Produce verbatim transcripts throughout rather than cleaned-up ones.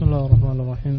Bismillahirrahmanirrahim.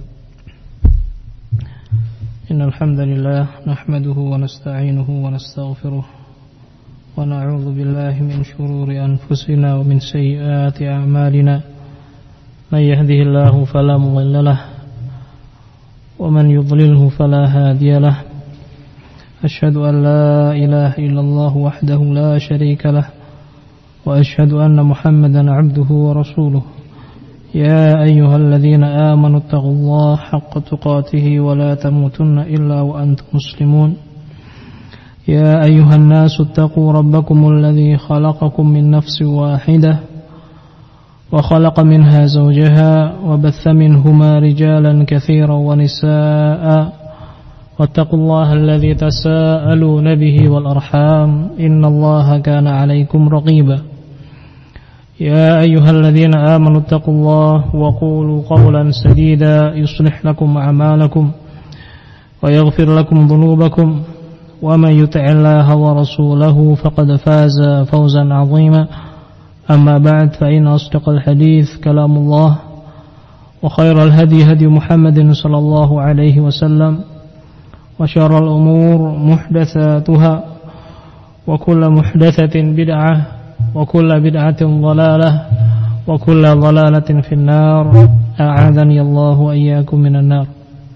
Innal hamdalillah nahmaduhu wa nasta'inuhu wa nastaghfiruh wa na'udzu billahi min shururi anfusina wa min sayyiati a'malina. May yahdihillahu fala mudilla lahu wa man yudlilhu fala hadiya lahu. Asyhadu an la ilaha illallah wahdahu la syarika lahu wa asyhadu anna Muhammadan 'abduhu wa rasuluh. يا أيها الذين آمنوا اتقوا الله حق تقاته ولا تموتن إلا وأنتم مسلمون يا أيها الناس اتقوا ربكم الذي خلقكم من نفس واحدة وخلق منها زوجها وبث منهما رجالا كثيرا ونساء واتقوا الله الذي تساءلون به والأرحام إن الله كان عليكم رقيبا يا أيها الذين آمنوا اتقوا الله وقولوا قولا سديدا يصلح لكم أعمالكم ويغفر لكم ذنوبكم ومن يطع الله ورسوله فقد فاز فوزا عظيما أما بعد فإن أصدق الحديث كلام الله وخير الهدي هدي محمد صلى الله عليه وسلم وشر الأمور محدثاتها وكل محدثة بدعة وكل بدعة ضلالة وكل ضلالة في النار أعاذني الله وإياكم من النار.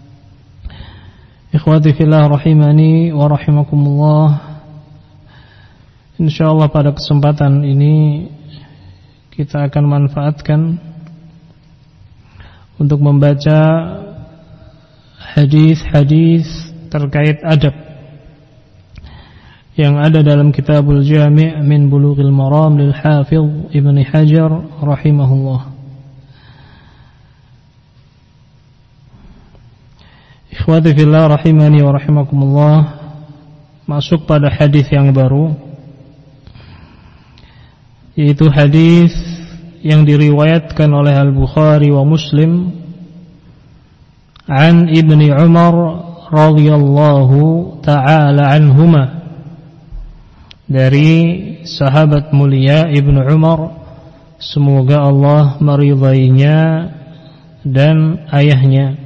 Ikhwati fillah rahimani wa rahimakumullah. Insyaallah pada kesempatan ini kita akan manfaatkan untuk membaca hadis-hadis terkait adab yang ada dalam Kitabul Jami' min Bulughil Maram lil Hafidh Ibnu Hajar rahimahullah. Ikhwati fillah rahimani wa rahimakumullah, masuk pada hadis yang baru, yaitu hadis yang diriwayatkan oleh Al-Bukhari wa Muslim an Ibni Umar radhiyallahu ta'ala anhuma, dari sahabat mulia Ibnu Umar, semoga Allah meridainya dan ayahnya.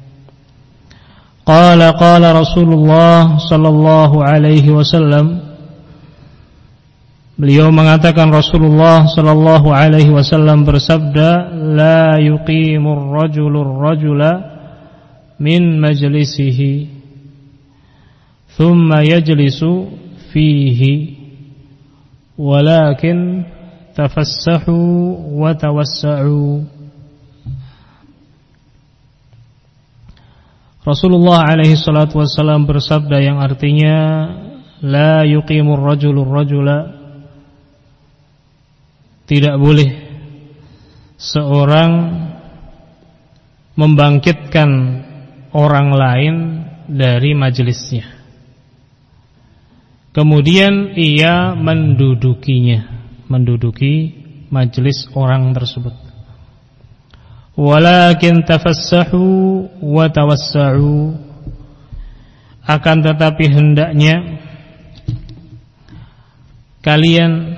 Qala qala Rasulullah sallallahu alaihi wasallam, beliau mengatakan Rasulullah sallallahu alaihi wasallam bersabda, la yuqimur rajulur rajula min majlisihi thumma yajlisu fihi walakin tafassahu wa tawassa'u. Rasulullah alaihi salatu wassalam bersabda yang artinya la yuqimur rajulur rajula, tidak boleh seorang membangkitkan orang lain dari majelisnya kemudian ia mendudukinya, menduduki majelis orang tersebut. Walakin tafassahu wa tawassa'u, akan tetapi hendaknya kalian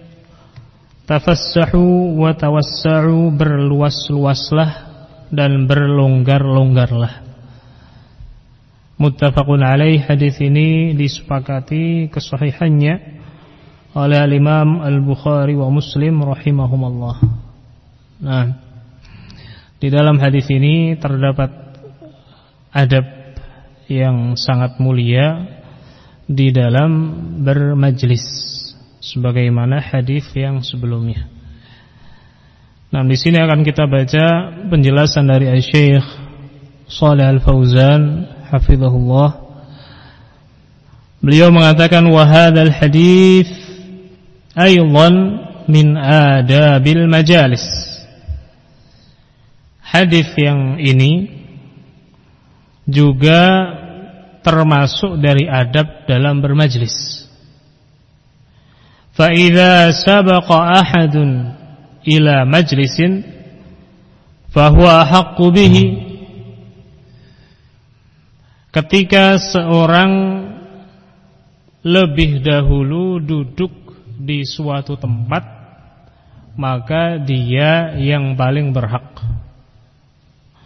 tafassahu wa tawassa'u, berluas-luaslah dan berlonggar-longgarlah. Muttafaqun alaih, hadis ini disepakati kesahihannya oleh al-Imam Al-Bukhari wa Muslim rahimahumullah. Nah, di dalam hadis ini terdapat adab yang sangat mulia di dalam bermajlis, sebagaimana hadis yang sebelumnya. Nah, di sini akan kita baca penjelasan dari Syekh Shalih Al-Fauzan hafizahullah. Beliau mengatakan wa hadzal hadits aidan min adabil majalis. Hadis yang ini juga termasuk dari adab dalam bermajlis. Fa idza sabaqa ahadun ila majlisin fa huwa ahaqqu bihi, ketika seorang lebih dahulu duduk di suatu tempat, maka dia yang paling berhak.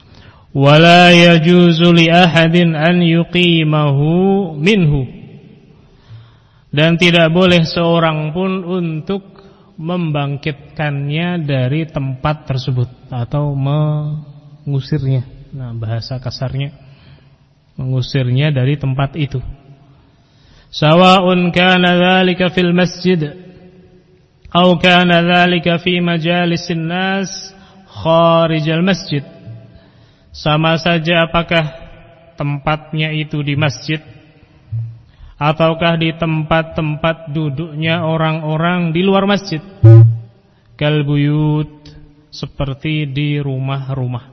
wala yajuzu li ahadin an yuqimahu minhu, dan tidak boleh seorang pun untuk membangkitkannya dari tempat tersebut atau mengusirnya. Nah, bahasa kasarnya mengusirnya dari tempat itu. Sawa'un kana dzalika fil masjid atau kana dzalika fi majalisin nas kharijal masjid. Sama saja apakah tempatnya itu di masjid ataukah di tempat-tempat duduknya orang-orang di luar masjid. Kal buyut, seperti di rumah-rumah.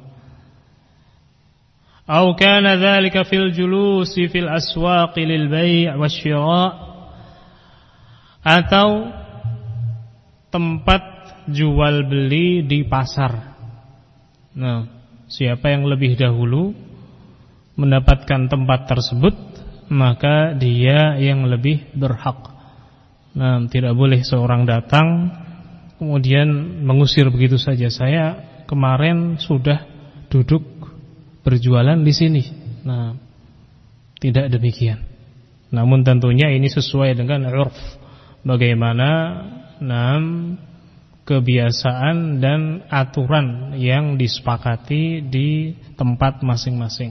Atau kana dzalika fil julusi fil aswaq lil bai' wasyira', atau tempat jual beli di pasar. Nah, siapa yang lebih dahulu mendapatkan tempat tersebut, maka dia yang lebih berhak. Nah, tidak boleh seorang datang kemudian mengusir begitu saja. Saya kemarin sudah duduk berjualan di sini. Nah, tidak demikian. Namun tentunya ini sesuai dengan urf, bagaimana nam kebiasaan dan aturan yang disepakati di tempat masing-masing.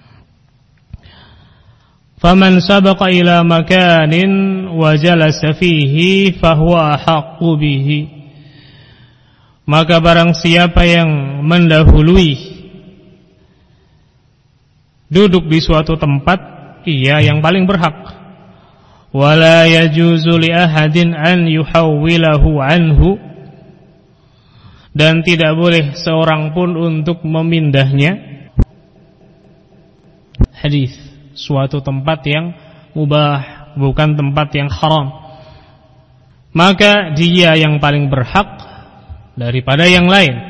Faman sabaqa ila makanin wa jalasa fihi fahuwa ahaqqu bihi. Maka barang siapa yang mendahului duduk di suatu tempat, ia yang paling berhak. Wala yajuzu li ahadin an yuhawwilahu anhu, dan tidak boleh seorang pun untuk memindahnya. Hadis, suatu tempat yang mubah, bukan tempat yang haram, maka dia yang paling berhak daripada yang lain.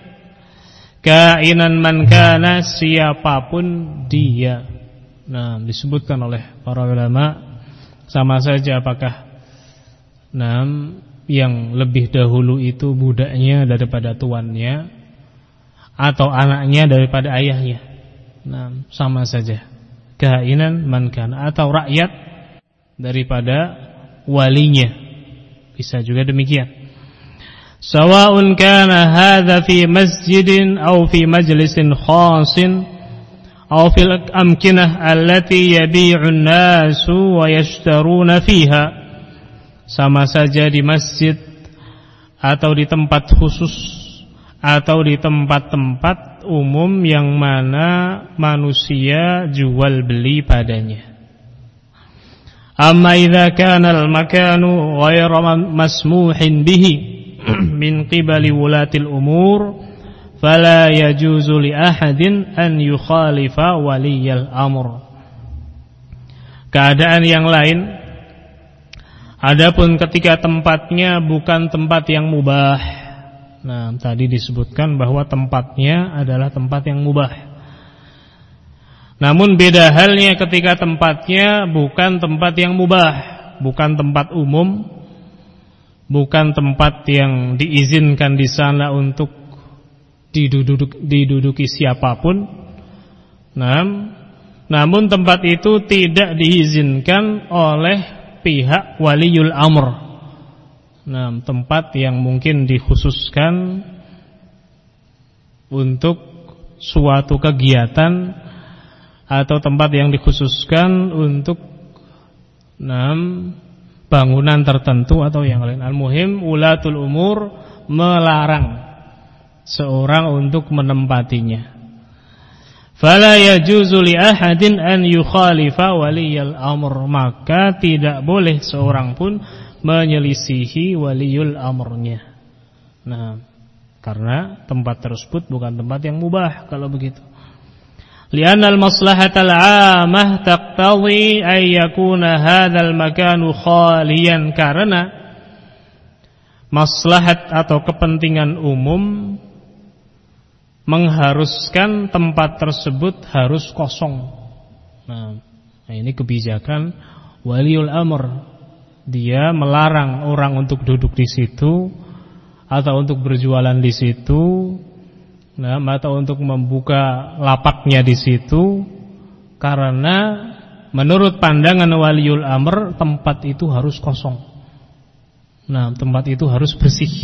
Kainan man kana, siapapun dia. Nah, disebutkan oleh para ulama, sama saja apakah nah, yang lebih dahulu itu budaknya daripada tuannya atau anaknya daripada ayahnya. Nah, sama saja. Kainan man kana, atau rakyat daripada walinya, bisa juga demikian. Sawa'un kana hadza fi masjidin aw fi majlisin khasin aw fil amkinah allati yabi'u an-nasu wa yashtaruna fiha. Sama saja di masjid atau di tempat khusus atau di tempat-tempat umum yang mana manusia jual beli padanya. Amma idza kana al-makanu ghayra masmuhin bihi min qibali wulatil umur fala yajuzu li ahadin an yukhalifa waliyal amr. Keadaan yang lain, adapun ketika tempatnya bukan tempat yang mubah. Nah, tadi disebutkan bahwa tempatnya adalah tempat yang mubah. Namun beda halnya ketika tempatnya bukan tempat yang mubah, bukan tempat umum, bukan tempat yang diizinkan di sana untuk diduduk, diduduki siapapun. Nah, namun tempat itu tidak diizinkan oleh pihak waliul amr. Nah, tempat yang mungkin dikhususkan untuk suatu kegiatan atau tempat yang dikhususkan untuk nah, bangunan tertentu atau yang lain. Al-muhim, ulatul umur melarang seorang untuk menempatinya. Fala yajuzu li ahadin an yukhalifa waliyal amr, maka tidak boleh seorang pun menyelisihi waliul amrnya. Nah, karena tempat tersebut bukan tempat yang mubah kalau begitu. Li'anna al-maslahatal 'ammah taqtadhi ay yakuna hadzal makanu khaliyan, karena maslahat atau kepentingan umum mengharuskan tempat tersebut harus kosong. Nah, ini kebijakan waliul amr. Dia melarang orang untuk duduk di situ atau untuk berjualan di situ Nah, atau untuk membuka lapaknya di situ, karena menurut pandangan waliul amr tempat itu harus kosong. Nah, tempat itu harus bersih.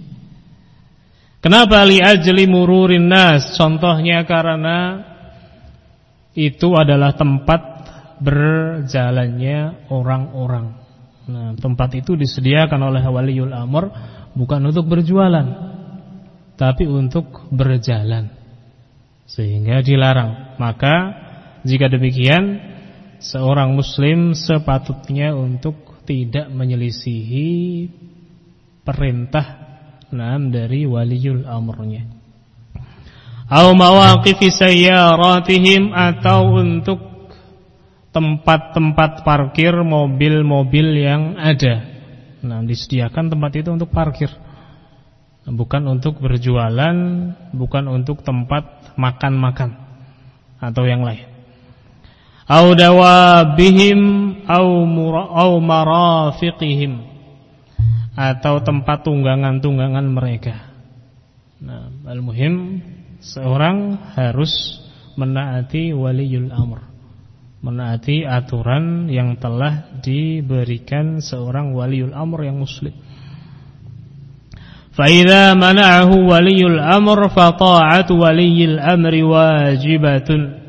Kenapa li ajli mururin nas? Contohnya karena itu adalah tempat berjalannya orang-orang. Nah, tempat itu disediakan oleh waliul amr bukan untuk berjualan, tapi untuk berjalan, sehingga dilarang. Maka jika demikian, seorang muslim sepatutnya untuk tidak menyelisihi perintah enam dari waliul amrnya. Au mawaqifi sayyaratihim, atau untuk tempat-tempat parkir mobil-mobil yang ada. Nah, disediakan tempat itu untuk parkir, bukan untuk berjualan, bukan untuk tempat makan-makan atau yang lain. Au dawabihim au mura au marafiqihim, atau tempat tunggangan-tunggangan mereka. Nah, al-muhim seorang harus menaati waliul amr, menaati aturan yang telah diberikan seorang waliul amr yang muslim. فَإِذَا مَنَعَهُ وَلِيُّ الْأَمْرِ فَطَاعَةُ وَلِيِّ الْأَمْرِ وَاجِبَةٌ.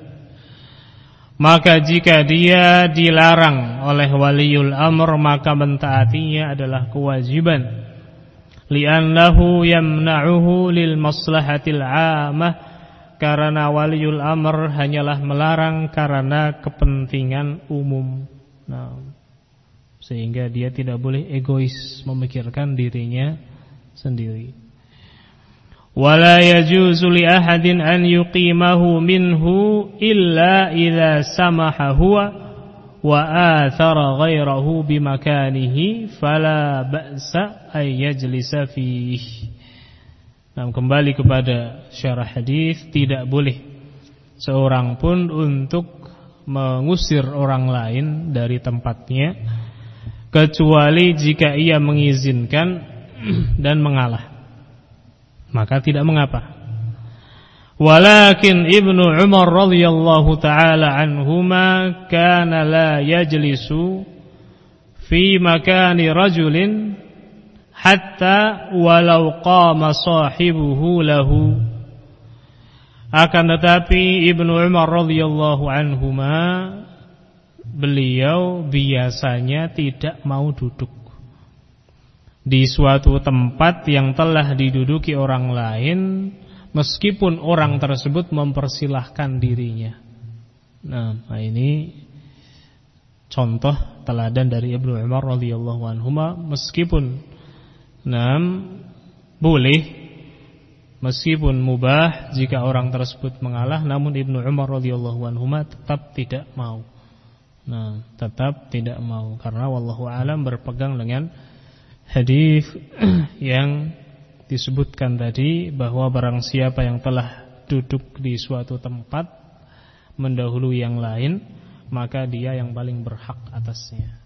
Maka jika dia dilarang oleh waliul amr, maka mentaatinya adalah kewajiban. Li'annahu yamna'uhu lil maslahatil 'ammah, karena waliul amr hanyalah melarang karena kepentingan umum. Nah, sehingga dia tidak boleh egois memikirkan dirinya sendiri. Wala yajuzu li ahadin an yuqimahu minhu illa idza samaha huwa wa athara ghairahu bimakanihi fala ba'sa ay yajlisa fihi. Nah, kembali kepada syarah hadis, tidak boleh seorang pun untuk mengusir orang lain dari tempatnya kecuali jika ia mengizinkan dan mengalah, maka tidak mengapa. Walakin Ibnu Umar radhiyallahu taala anhuma kana la yajlisu fi makani rajulin hatta walau qama sahibuhu lahu. Akan tetapi Ibnu Umar radhiyallahu anhuma, beliau biasanya tidak mau duduk di suatu tempat yang telah diduduki orang lain, meskipun orang tersebut mempersilahkan dirinya. Nah, ini contoh teladan dari Ibnu Umar radhiyallahu anhuma, meskipun nah, boleh, meskipun mubah jika orang tersebut mengalah, namun Ibnu Umar radhiyallahu anhuma tetap tidak mau. Nah, tetap tidak mau karena wallahu alam berpegang dengan hadis yang disebutkan tadi, bahwa barang siapa yang telah duduk di suatu tempat mendahului yang lain, maka dia yang paling berhak atasnya.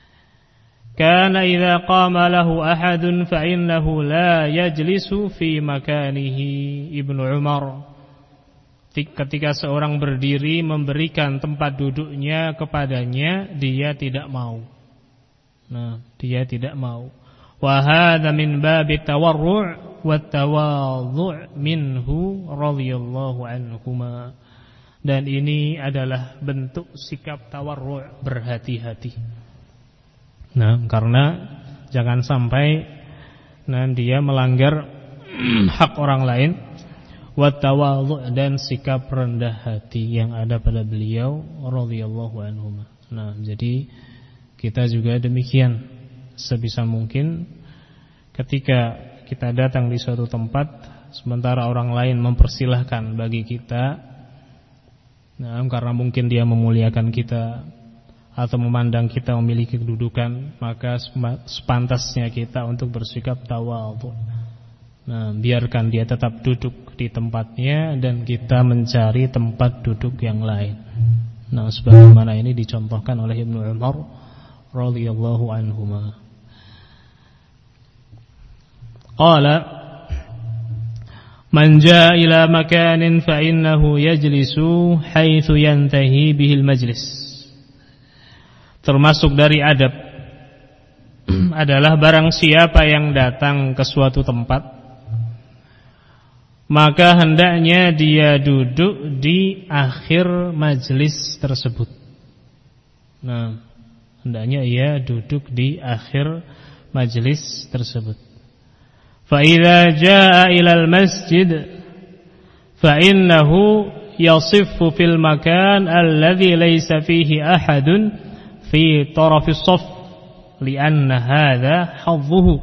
Kana idza qama lahu ahadun fa innahu la yajlisu fi makanihi. Ibnu Umar, ketika seorang berdiri memberikan tempat duduknya kepadanya, dia tidak mau. Nah, dia tidak mau. Wa hadza min babi tawarru' wa tawadhu' minhu radhiyallahu anhuma. Dan ini adalah bentuk sikap tawarru', berhati-hati. Nah, karena jangan sampai nah dia melanggar hak orang lain, wa tawadhu', dan sikap rendah hati yang ada pada beliau radhiyallahu anhuma. Nah, jadi kita juga demikian. Sebisa mungkin ketika kita datang di suatu tempat, sementara orang lain mempersilahkan bagi kita, nah, karena mungkin dia memuliakan kita atau memandang kita memiliki kedudukan, maka sepantasnya kita untuk bersikap tawadhu. Nah, biarkan dia tetap duduk di tempatnya dan kita mencari tempat duduk yang lain. Nah, sebagaimana ini dicontohkan oleh Ibnu Umar radhiyallahu anhuma. Qala Man jaa ila makanin fa innahu yajlisu haitsu yantahi bihil majlis. Termasuk dari adab adalah barang siapa yang datang ke suatu tempat, maka hendaknya dia duduk di akhir majlis tersebut. Nah, hendaknya ia duduk di akhir majlis tersebut. Fa idza jaa ilal masjid fa innahu yasiffu fil makan alladhi laysa fihi ahadun fi tarafis shaff li'anna hadza hadzuhu.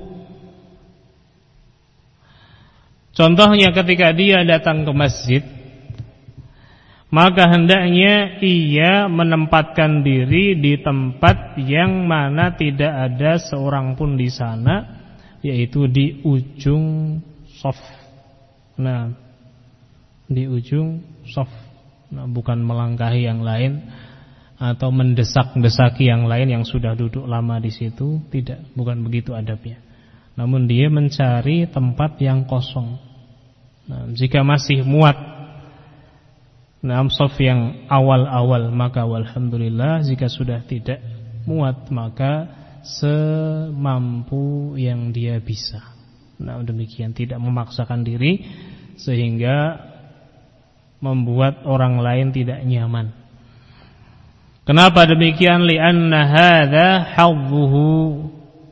Contohnya ketika dia datang ke masjid, maka hendaknya ia menempatkan diri di tempat yang mana tidak ada seorang pun di sana, yaitu di ujung shaf. Nah, di ujung shaf. Nah, bukan melangkahi yang lain atau mendesak-desaki yang lain yang sudah duduk lama di situ, tidak, bukan begitu adabnya. Namun dia mencari tempat yang kosong. Nah, jika masih muat nah shaf yang awal-awal maka walhamdulillah, jika sudah tidak muat maka semampu yang dia bisa. Nah, demikian, tidak memaksakan diri sehingga membuat orang lain tidak nyaman. Kenapa demikian? Li'anna hadza hadzuhu.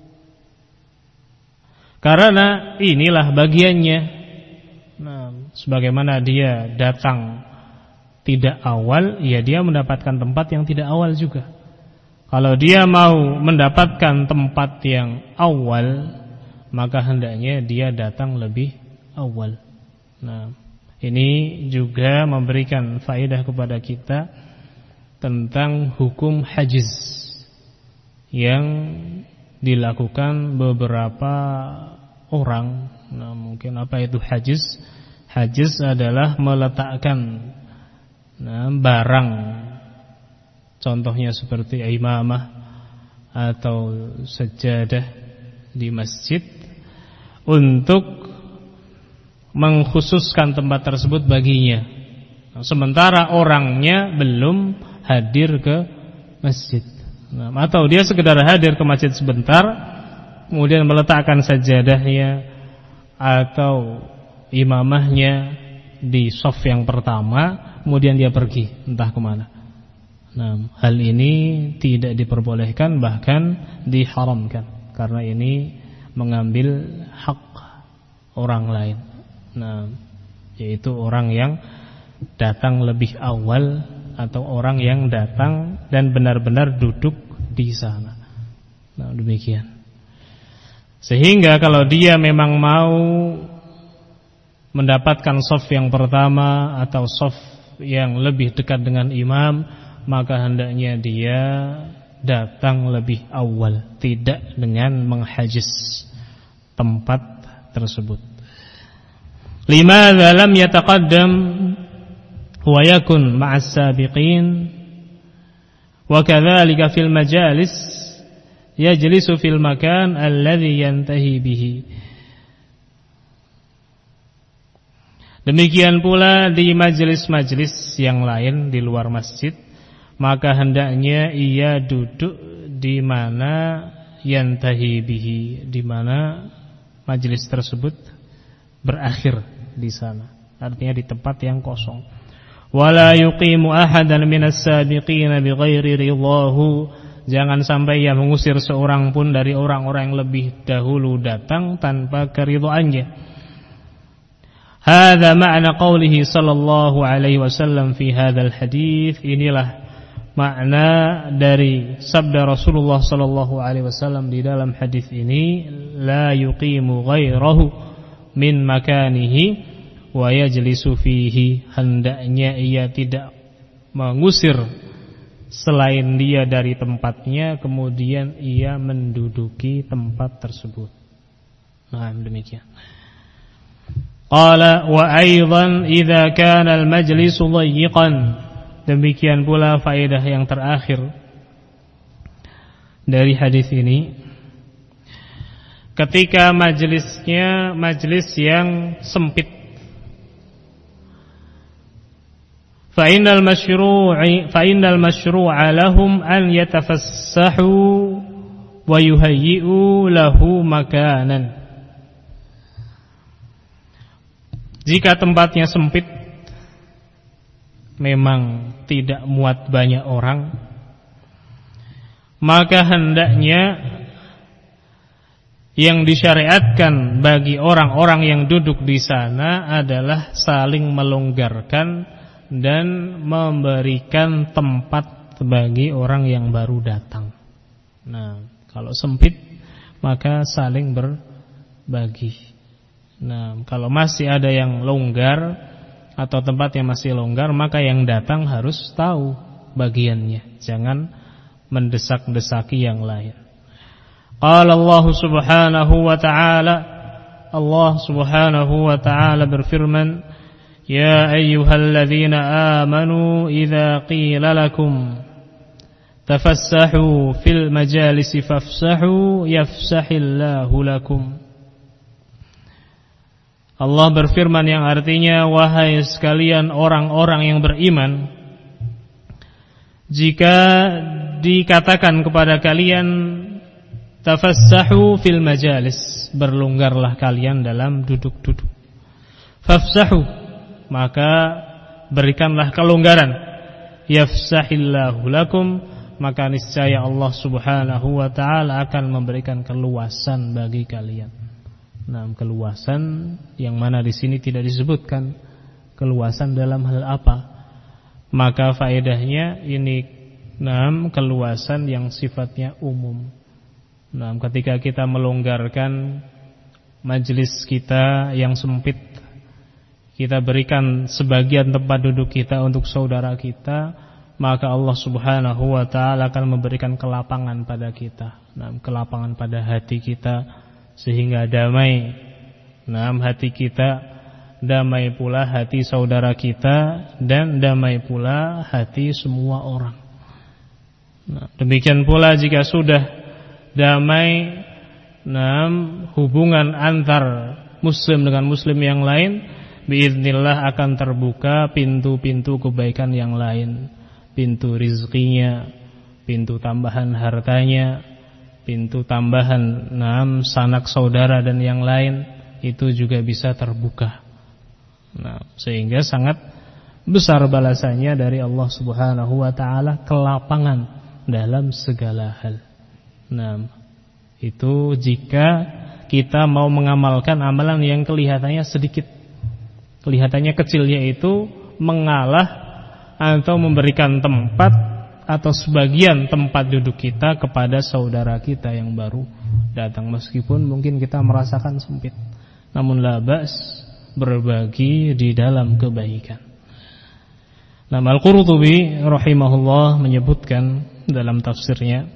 Karena inilah bagiannya. Nah, sebagaimana dia datang tidak awal, ya dia mendapatkan tempat yang tidak awal juga. Kalau dia mau mendapatkan tempat yang awal, maka hendaknya dia datang lebih awal. Nah, ini juga memberikan faedah kepada kita tentang hukum hajiz yang dilakukan beberapa orang. Nah, mungkin apa itu hajiz? Hajiz adalah meletakkan nah, barang, contohnya seperti imamah atau sajadah di masjid, untuk mengkhususkan tempat tersebut baginya. Nah, sementara orangnya belum hadir ke masjid. Nah, atau dia sekedar hadir ke masjid sebentar, kemudian meletakkan sajadahnya atau imamahnya di shaf yang pertama, kemudian dia pergi entah kemana. Nah, hal ini tidak diperbolehkan, bahkan diharamkan, karena ini mengambil hak orang lain. Nah, yaitu orang yang datang lebih awal atau orang yang datang dan benar-benar duduk di sana. Nah, demikian. Sehingga kalau dia memang mau mendapatkan shaf yang pertama atau shaf yang lebih dekat dengan imam, maka hendaknya dia datang lebih awal, tidak dengan menghajiz tempat tersebut. Limadza lam yataqaddam wa yakun ma'as sabiqin wa kadzalika fil majalis yajlisu fil makan alladhi yantahi bihi. Demikian pula di majelis-majelis yang lain di luar masjid, maka hendaknya ia duduk di mana yantahi bihi, di mana majelis tersebut berakhir di sana, artinya di tempat yang kosong. Wala yuqimu ahadan minas sabiqin bighairi ridahu, jangan sampai ia mengusir seorang pun dari orang-orang yang lebih dahulu datang tanpa keridhaannya. Hadza ma'na qaulihi sallallahu alaihi wasallam fi hadzal hadits. Inilah makna dari sabda Rasulullah sallallahu alaihi wasallam di dalam hadis ini, la yuqimu ghairahu min makanihi wa yajlisu fihi, hendaknya ia tidak mengusir selain dia dari tempatnya, kemudian ia menduduki tempat tersebut. Nah, demikian. Qala wa aidan idza kana al-majlisu dayyiqan. Demikian pula faedah yang terakhir dari hadis ini, ketika majelisnya majelis yang sempit, fa innal masyru'i fa innal masyru'a lahum an yatafassahu wa yuhayyi'u lahu makanan. Jika tempatnya sempit, memang tidak muat banyak orang, maka hendaknya yang disyariatkan bagi orang-orang yang duduk di sana adalah saling melonggarkan dan memberikan tempat bagi orang yang baru datang. Nah, kalau sempit maka saling berbagi. Nah, kalau masih ada yang longgar atau tempat yang masih longgar, maka yang datang harus tahu bagiannya, jangan mendesak-desaki yang lain. Qala Allah Subhanahu wa ta'ala, Allah Subhanahu wa ta'ala berfirman, ya ayyuhalladzina amanu idza qila lakum tafassahu fil majalisi fafsahu yafsahillahu lakum. Allah berfirman yang artinya, wahai sekalian orang-orang yang beriman, jika dikatakan kepada kalian tafassahu fil majalis, berlonggarlah kalian dalam duduk-duduk, fafsahu, maka berikanlah kelonggaran, yafsahillahu lakum, maka niscaya Allah Subhanahu wa ta'ala akan memberikan keluasan bagi kalian. Nah, keluasan yang mana di sini tidak disebutkan keluasan dalam hal apa, maka faedahnya ini nah, keluasan yang sifatnya umum. Nah, ketika kita melonggarkan majelis kita yang sempit, kita berikan sebagian tempat duduk kita untuk saudara kita, maka Allah Subhanahu wa ta'ala akan memberikan kelapangan pada kita. Nah, kelapangan pada hati kita, sehingga damai dalam hati kita, damai pula hati saudara kita, dan damai pula hati semua orang. Nah, demikian pula jika sudah damai nah, hubungan antar muslim dengan muslim yang lain, biiznillah akan terbuka pintu-pintu kebaikan yang lain, pintu rizkinya, pintu tambahan hartanya, pintu tambahan enam sanak saudara dan yang lain, itu juga bisa terbuka. Nah, sehingga sangat besar balasannya dari Allah Subhanahu wa ta'ala, kelapangan dalam segala hal. Nah, itu jika kita mau mengamalkan amalan yang kelihatannya sedikit, kelihatannya kecil, yaitu mengalah atau memberikan tempat atau sebagian tempat duduk kita kepada saudara kita yang baru datang, meskipun mungkin kita merasakan sempit, namun la ba's, berbagi di dalam kebaikan. Nah, Al-Qurtubi rahimahullah menyebutkan dalam tafsirnya,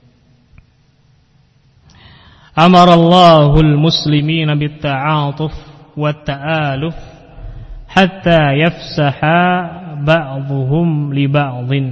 amarallahul muslimina bit-ta'atuf wat-ta'aluf hatta yafsaha ba'dhuhum li ba'dhin.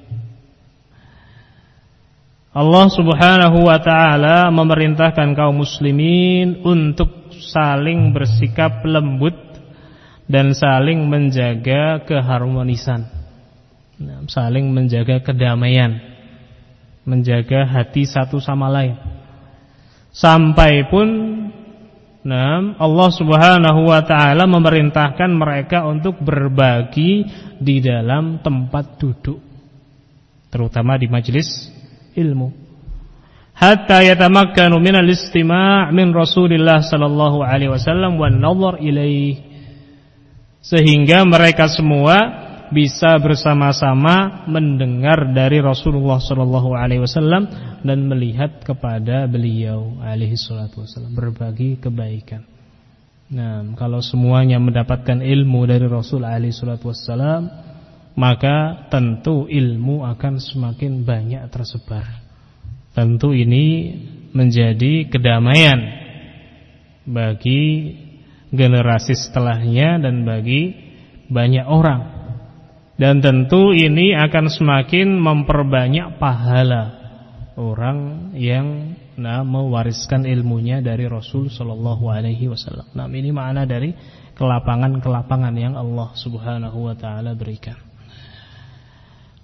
Allah Subhanahu wa ta'ala memerintahkan kaum muslimin untuk saling bersikap lembut dan saling menjaga keharmonisan, saling menjaga kedamaian, menjaga hati satu sama lain. Sampai pun nah, Allah Subhanahu wa ta'ala memerintahkan mereka untuk berbagi di dalam tempat duduk, terutama di majelis ilmu, hatta yatamakkanu minal istima' min Rasulillah sallallahu alaihi wasallam wan nazar ilaih, sehingga mereka semua bisa bersama-sama mendengar dari Rasulullah sallallahu alaihi wasallam dan melihat kepada beliau alaihi salatu wasallam, berbagi kebaikan. Nah, kalau semuanya mendapatkan ilmu dari Rasul alaihi salatu wasallam, maka tentu ilmu akan semakin banyak tersebar. Tentu ini menjadi kedamaian bagi generasi setelahnya dan bagi banyak orang. Dan tentu ini akan semakin memperbanyak pahala orang yang nah, mewariskan ilmunya dari Rasul sallallahu alaihi wasallam. Nah, ini makna dari kelapangan-kelapangan yang Allah Subhanahu wa taala berikan.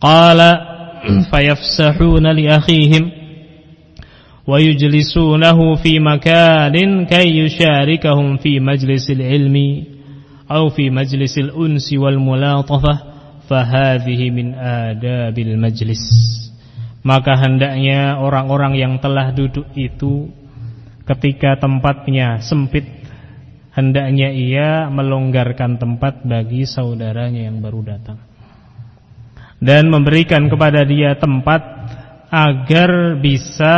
Qala fayafsahuna li akhihim wa yujlisunahu fi makanin kay yusharikahum fi majlisil ilmi aw fi majlisil unsi wal mulatafah fahadhihi min adabil majlis. Maka hendaknya orang-orang yang telah duduk itu ketika tempatnya sempit, hendaknya ia melonggarkan tempat bagi saudaranya yang baru datang dan memberikan kepada dia tempat agar bisa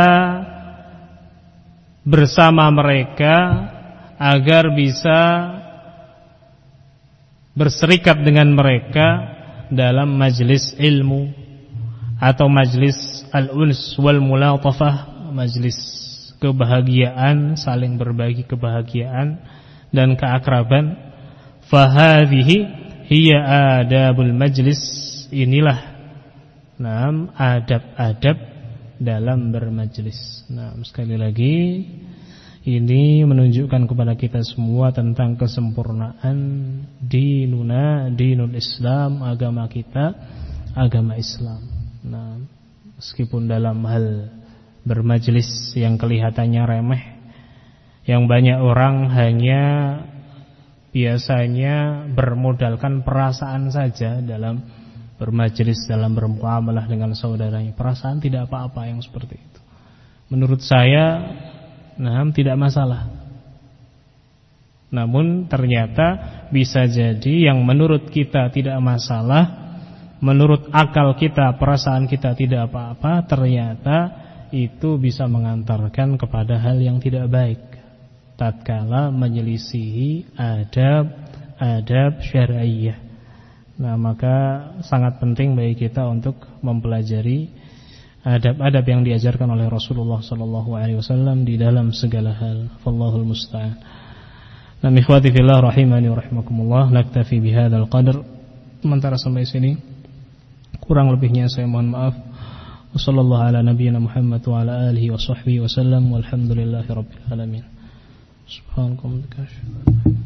bersama mereka, agar bisa berserikat dengan mereka dalam majlis ilmu atau majlis al-uns wal mulatafah, majlis kebahagiaan, saling berbagi kebahagiaan dan keakraban. Fahadhihi hiya adabul majlis. Inilah enam adab-adab dalam bermajlis. Nah, sekali lagi ini menunjukkan kepada kita semua tentang kesempurnaan dinuna, dinul Islam, agama kita, agama Islam. Nah, meskipun dalam hal bermajlis yang kelihatannya remeh, yang banyak orang hanya biasanya bermodalkan perasaan saja dalam bermajlis, dalam bermuamalah dengan saudaranya. Perasaan tidak apa-apa yang seperti itu. Menurut saya, nah, tidak masalah. Namun ternyata bisa jadi yang menurut kita tidak masalah, menurut akal kita, perasaan kita tidak apa-apa, ternyata itu bisa mengantarkan kepada hal yang tidak baik tatkala menyelisihi adab-adab syar'iyyah. Nah, maka sangat penting bagi kita untuk mempelajari adab-adab yang diajarkan oleh Rasulullah sallallahu alaihi wasallam di dalam segala hal. Wallahul musta'an. Nah, ikhwati fillah rahimani wa rahimakumullah, naktafi bihadzal qadar. Sementara sampai sini. Kurang lebihnya saya mohon maaf. Wassallallahu ala nabiyyina Muhammad wa ala alihi wa sahbihi wasallam walhamdulillahi rabbil alamin. Subhanallahi wa bihamdihi.